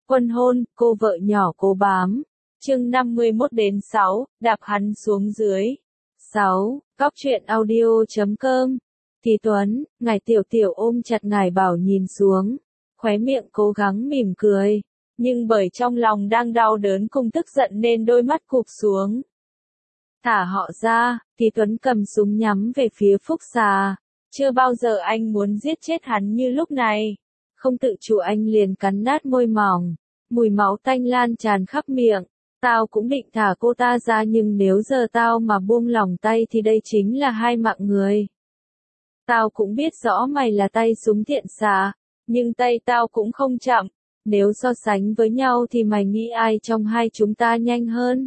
Quân hôn, cô vợ nhỏ cố bám. Chương 51-6, đạp hắn xuống dưới. 6. Cóc truyện audio.com. Thì Tuấn, ngài Tiểu Tiểu ôm chặt ngài Bảo nhìn xuống, khóe miệng cố gắng mỉm cười, nhưng bởi trong lòng đang đau đớn cùng tức giận nên đôi mắt cụp xuống. Thả họ ra, thì Tuấn cầm súng nhắm về phía Phúc Xà. Chưa bao giờ anh muốn giết chết hắn như lúc này. Không tự chủ anh liền cắn nát môi mỏng, mùi máu tanh lan tràn khắp miệng. Tao cũng định thả cô ta ra, nhưng nếu giờ tao mà buông lỏng tay thì đây chính là hai mạng người. Tao cũng biết rõ mày là tay súng thiện xạ, nhưng tay tao cũng không chậm. Nếu so sánh với nhau thì mày nghĩ ai trong hai chúng ta nhanh hơn?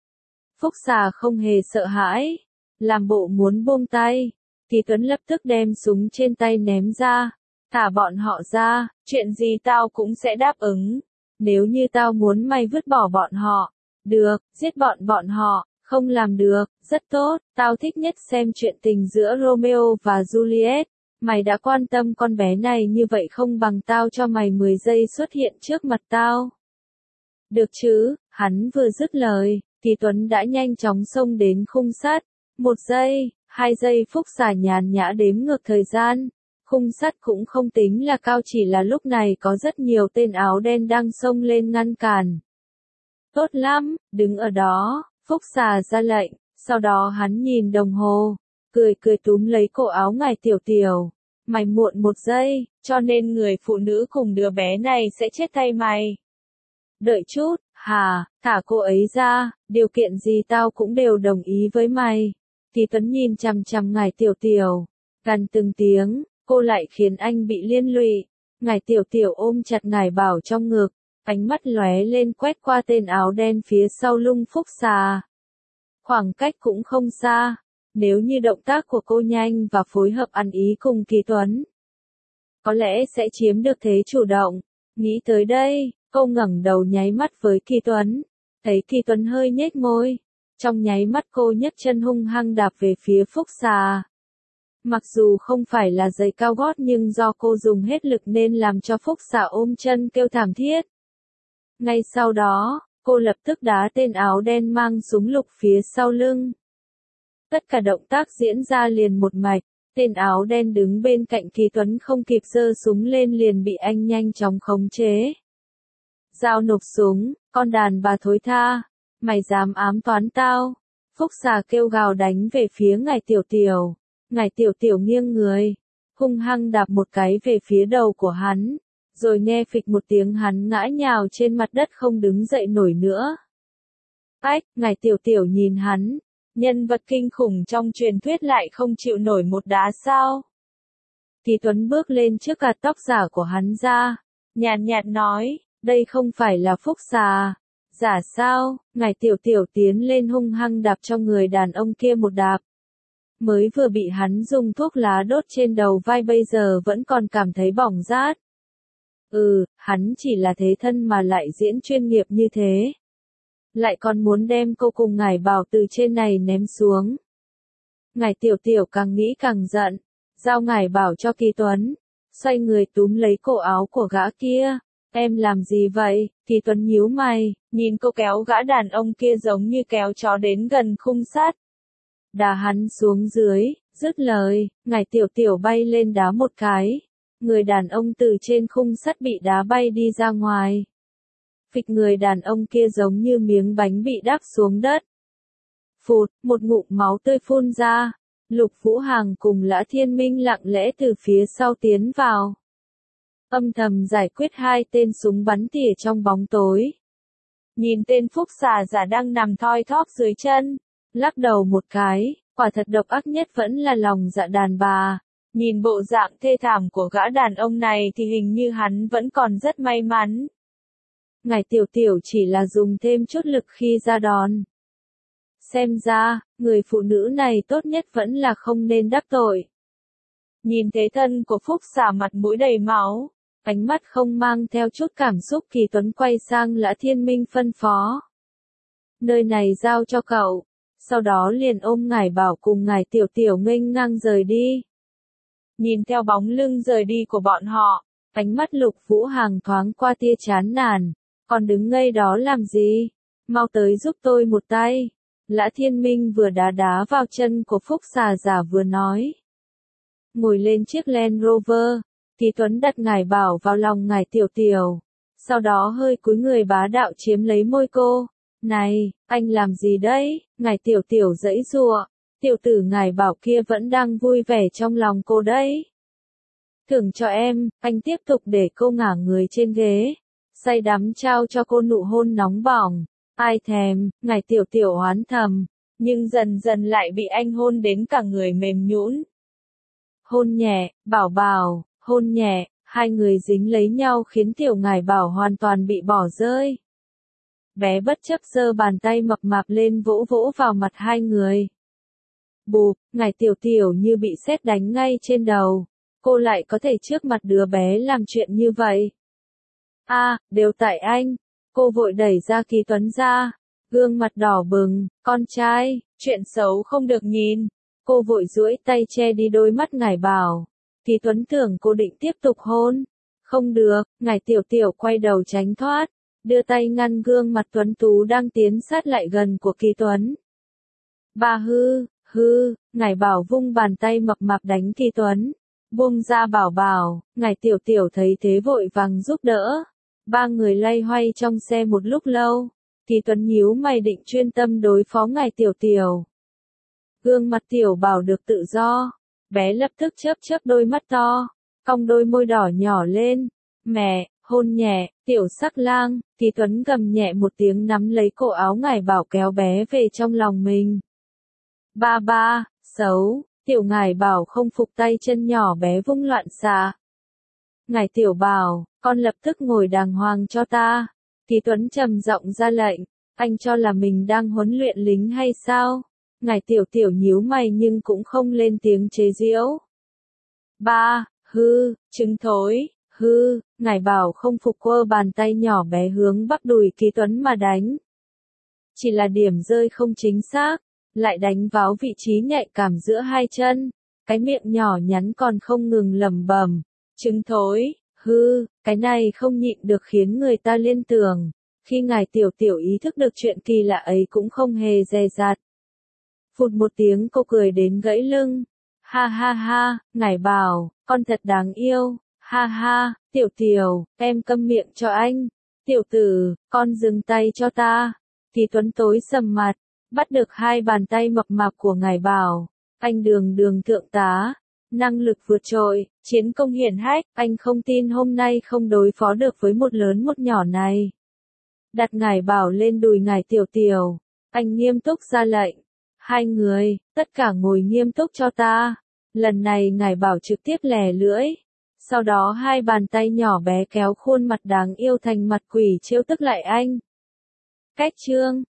Phúc Xà không hề sợ hãi, làm bộ muốn buông tay, thì Tuấn lập tức đem súng trên tay ném ra. Thả bọn họ ra, chuyện gì tao cũng sẽ đáp ứng. Nếu như tao muốn mày vứt bỏ bọn họ, được, giết bọn họ, không làm được, rất tốt, tao thích nhất xem chuyện tình giữa Romeo và Juliet. Mày đã quan tâm con bé này như vậy không bằng tao cho mày 10 giây xuất hiện trước mặt tao. Được chứ, hắn vừa dứt lời, thì Tuấn đã nhanh chóng xông đến khung sắt. 1 giây, 2 giây, Phúc Xà nhàn nhã đếm ngược thời gian. Khung sắt cũng không tính là cao, chỉ là lúc này có rất nhiều tên áo đen đang xông lên ngăn cản. Tốt lắm, đứng ở đó, Phúc Xà ra lệnh, sau đó hắn nhìn đồng hồ, cười túm lấy cổ áo ngài Tiểu Tiểu. Mày muộn 1 giây, cho nên người phụ nữ cùng đứa bé này sẽ chết tay mày. Đợi chút, hả, thả cô ấy ra, điều kiện gì tao cũng đều đồng ý với mày. Thì Tuấn nhìn chằm chằm ngài Tiểu Tiểu, gần từng tiếng, cô lại khiến anh bị liên lụy. Ngài Tiểu Tiểu ôm chặt ngài Bảo trong ngực, ánh mắt lóe lên quét qua tên áo đen phía sau lưng Phúc Xà. Khoảng cách cũng không xa, nếu như động tác của cô nhanh và phối hợp ăn ý cùng Kỳ Tuấn, có lẽ sẽ chiếm được thế chủ động. Nghĩ tới đây, cô ngẩng đầu nháy mắt với Kỳ Tuấn, thấy Kỳ Tuấn hơi nhếch môi. Trong nháy mắt cô nhấc chân hung hăng đạp về phía Phúc Xà. Mặc dù không phải là giày cao gót nhưng do cô dùng hết lực nên làm cho Phúc Xà ôm chân kêu thảm thiết. Ngay sau đó, cô lập tức đá tên áo đen mang súng lục phía sau lưng. Tất cả động tác diễn ra liền một mạch, tên áo đen đứng bên cạnh Kỳ Tuấn không kịp giơ súng lên liền bị anh nhanh chóng khống chế. Giao nộp súng, con đàn bà thối tha, mày dám ám toán tao. Phúc Xà kêu gào đánh về phía ngài Tiểu Tiểu. Ngài Tiểu Tiểu nghiêng người, hung hăng đạp một cái về phía đầu của hắn, rồi nghe phịch một tiếng hắn ngã nhào trên mặt đất không đứng dậy nổi nữa. Ách, ngài Tiểu Tiểu nhìn hắn, nhân vật kinh khủng trong truyền thuyết lại không chịu nổi một đá sao? Thì Tuấn bước lên trước gạt tóc giả của hắn ra, nhàn nhạt nói, đây không phải là Phúc Xà. Giả sao? Ngài Tiểu Tiểu tiến lên hung hăng đạp cho người đàn ông kia một đạp. Mới vừa bị hắn dùng thuốc lá đốt trên đầu vai bây giờ vẫn còn cảm thấy bỏng rát. Hắn chỉ là thế thân mà lại diễn chuyên nghiệp như thế. Lại còn muốn đem cô cùng ngài Bảo từ trên này ném xuống. Ngài Tiểu Tiểu càng nghĩ càng giận, giao ngài Bảo cho Kỳ Tuấn, xoay người túm lấy cổ áo của gã kia. Em làm gì vậy? Kỳ Tuấn nhíu mày, nhìn cô kéo gã đàn ông kia giống như kéo chó đến gần khung sắt. Đá hắn xuống dưới, dứt lời, ngài Tiểu Tiểu bay lên đá một cái. Người đàn ông từ trên khung sắt bị đá bay đi ra ngoài. Phịch, người đàn ông kia giống như miếng bánh bị đáp xuống đất. Phụt, một ngụm máu tươi phun ra. Lục Vũ Hằng cùng Lã Thiên Minh lặng lẽ từ phía sau tiến vào. Âm thầm giải quyết hai tên súng bắn tỉa trong bóng tối. Nhìn tên Phúc Xà giả đang nằm thoi thóp dưới chân, lắc đầu một cái, quả thật độc ác nhất vẫn là lòng dạ đàn bà. Nhìn bộ dạng thê thảm của gã đàn ông này thì hình như hắn vẫn còn rất may mắn. Ngài Tiểu Tiểu chỉ là dùng thêm chút lực khi ra đòn. Xem ra, người phụ nữ này tốt nhất vẫn là không nên đắc tội. Nhìn thế thân của Phúc Xà mặt mũi đầy máu, ánh mắt không mang theo chút cảm xúc, Kỳ Tuấn quay sang Lã Thiên Minh phân phó. Nơi này giao cho cậu. Sau đó liền ôm ngài Bảo cùng ngài Tiểu Tiểu nghênh ngang rời đi. Nhìn theo bóng lưng rời đi của bọn họ, ánh mắt Lục Vũ Hằng thoáng qua tia chán nản. Còn đứng ngây đó làm gì? Mau tới giúp tôi một tay. Lã Thiên Minh vừa đá đá vào chân của Phúc Xà Giả vừa nói. Ngồi lên chiếc Land Rover, thì Tuấn đặt Ngải Bảo vào lòng Ngải Tiểu Tiểu. Sau đó hơi cúi người bá đạo chiếm lấy môi cô. Này, anh làm gì đấy? Ngải Tiểu Tiểu giãy giụa. Tiểu tử Ngải Bảo kia vẫn đang vui vẻ trong lòng cô đấy. Thưởng cho em, anh tiếp tục để cô ngả người trên ghế. Say đắm trao cho cô nụ hôn nóng bỏng. Ai thèm, Ngải Tiểu Tiểu oán thầm. Nhưng dần dần lại bị anh hôn đến cả người mềm nhũn. Hôn nhẹ, Bảo Bảo, hôn nhẹ, hai người dính lấy nhau khiến Tiểu Ngải Bảo hoàn toàn bị bỏ rơi. Bé bất chấp giơ bàn tay mập mạp lên vỗ vỗ vào mặt hai người. Bụp, Ngải Tiểu Tiểu như bị sét đánh ngay trên đầu. Cô lại có thể trước mặt đứa bé làm chuyện như vậy. Đều tại anh. Cô vội đẩy ra Kỳ Tuấn ra. Gương mặt đỏ bừng, con trai, chuyện xấu không được nhìn. Cô vội duỗi tay che đi đôi mắt Ngải Bảo. Kỳ Tuấn tưởng cô định tiếp tục hôn. Không được, Ngải Tiểu Tiểu quay đầu tránh thoát. Đưa tay ngăn gương mặt tuấn tú đang tiến sát lại gần của Kỳ Tuấn. Bà hư, Ngải Bảo vung bàn tay mập mạp đánh Kỳ Tuấn. Buông ra Bảo Bảo, Ngải Tiểu Tiểu thấy thế vội vàng giúp đỡ. Ba người loay hoay trong xe một lúc lâu. Kỳ Tuấn nhíu mày định chuyên tâm đối phó Ngải Tiểu Tiểu. Gương mặt Tiểu Bảo được tự do. Bé lập tức chớp chớp đôi mắt to. Cong đôi môi đỏ nhỏ lên. Mẹ, hôn nhẹ, Tiểu Sắc Lang. Kỳ Tuấn gầm nhẹ một tiếng nắm lấy cổ áo Ngải Bảo kéo bé về trong lòng mình. Ba, xấu. Tiểu Ngải Bảo không phục tay chân nhỏ bé vung loạn xạ. Ngải Tiểu Bảo, con lập tức ngồi đàng hoàng cho ta. Kỳ Tuấn trầm giọng ra lệnh. Anh cho là mình đang huấn luyện lính hay sao? Ngải Tiểu Tiểu nhíu mày nhưng cũng không lên tiếng chế giễu. Ba, trứng thối, Ngải Bảo không phục quơ bàn tay nhỏ bé hướng bắp đùi Kỳ Tuấn mà đánh. Chỉ là điểm rơi không chính xác, lại đánh vào vị trí nhạy cảm giữa hai chân. Cái miệng nhỏ nhắn còn không ngừng lẩm bẩm. Trứng thối, cái này không nhịn được khiến người ta liên tưởng. Khi Ngải Tiểu Tiểu ý thức được chuyện kỳ lạ ấy cũng không hề dè dặt. Phụt một tiếng cô cười đến gãy lưng. Ha, Ngải Bảo, con thật đáng yêu. Ha, Tiểu Tiểu, em câm miệng cho anh. Tiểu tử, con dừng tay cho ta. Kỳ Tuấn tối sầm mặt, bắt được hai bàn tay mập mạp của Ngải Bảo. Anh đường thượng tá, năng lực vượt trội, chiến công hiển hách, anh không tin hôm nay không đối phó được với một lớn một nhỏ này. Đặt Ngải Bảo lên đùi Ngải Tiểu Tiểu, anh nghiêm túc ra lệnh. Hai người, tất cả ngồi nghiêm túc cho ta. Lần này Ngải Bảo trực tiếp lè lưỡi. Sau đó hai bàn tay nhỏ bé kéo khuôn mặt đáng yêu thành mặt quỷ trêu tức lại anh. Cách chương